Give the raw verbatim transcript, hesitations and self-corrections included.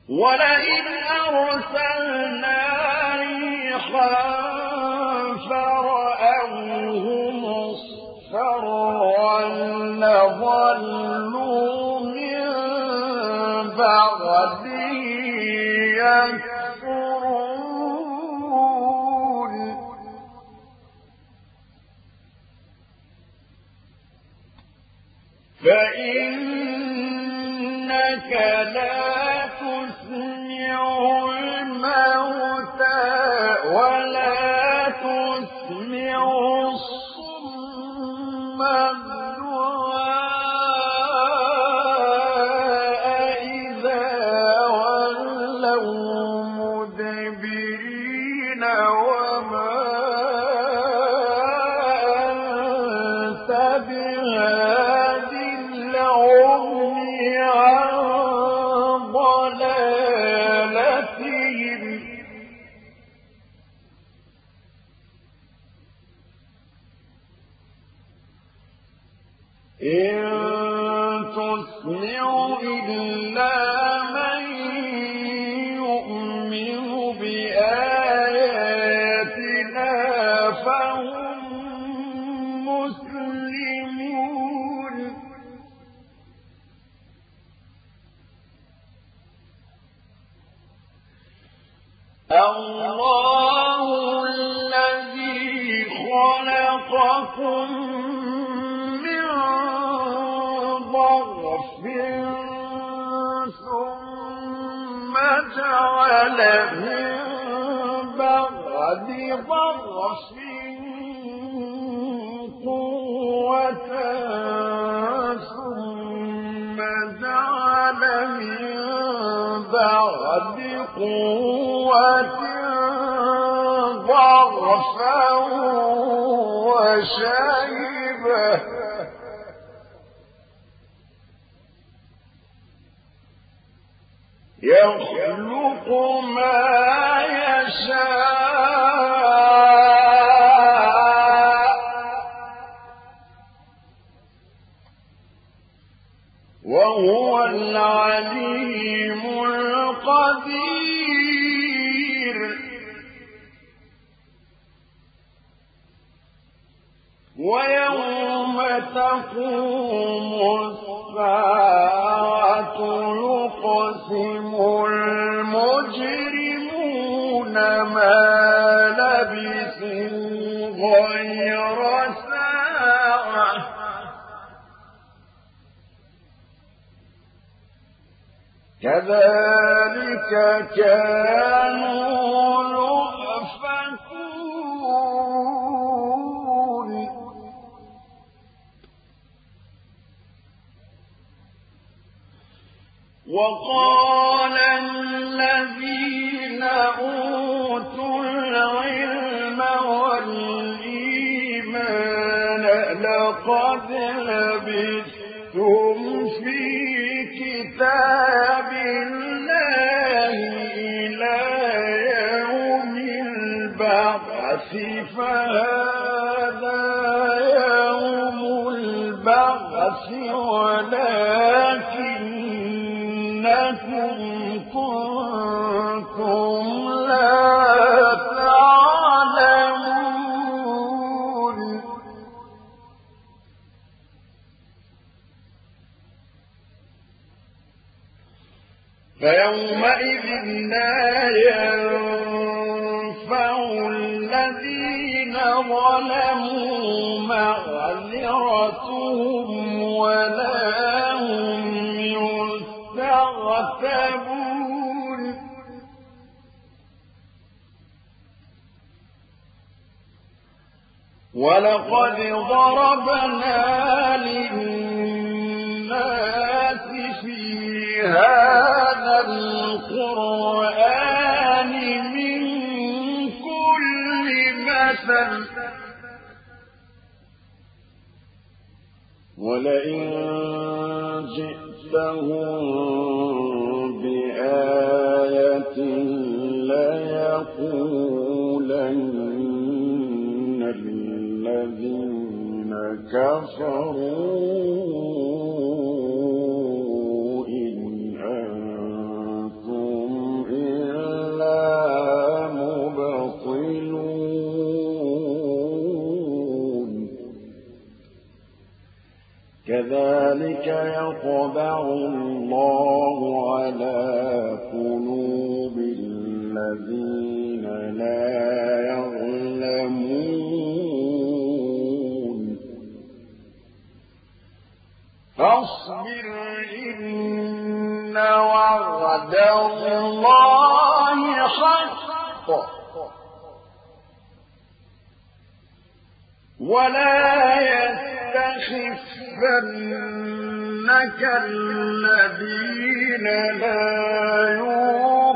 ولئن أرسلنا ريحا فرأوه مصفرا لظلوا من بعده يكفرون فإنك لا تسمع الموتى ولا تسمع الصم الدعاء إذا ولوا مدبرين وما أنت بهاد العمي عن ضلالتهم إن تسمع إلا من يؤمن بآياتنا فهم مسلمون الله الذي خلقكم من ضعف ثم جعل من بعد ضعف قوة ثم جعل من بعد قوة ضعفا وشيبة يخلق ما يشاء وهو العليم القدير ويوم تقوم الساعة يقسم المجرمون ما لبثوا غير ساعة كذلك كانوا يؤفكون وقال الذين أوتوا العلم والإيمان لقد لبثتم في كتاب الله إلى يوم البعث فهذا يوم البعث ولكنكم كنتم لا تعلمون فيومئذ لا ينفع الذين ظلموا معذرتهم ولا هم يستعتبون ولقد ضربنا للناس في هذا القرآن من كل مثل ولئن جئتهم بآية ليقولن الذين كفروا إن أنتم كذلك يطبع الله على قلوب الذين لا يعلمون فاصبر إن وعد الله حق ولا يستخفنك الذين لا يؤمنون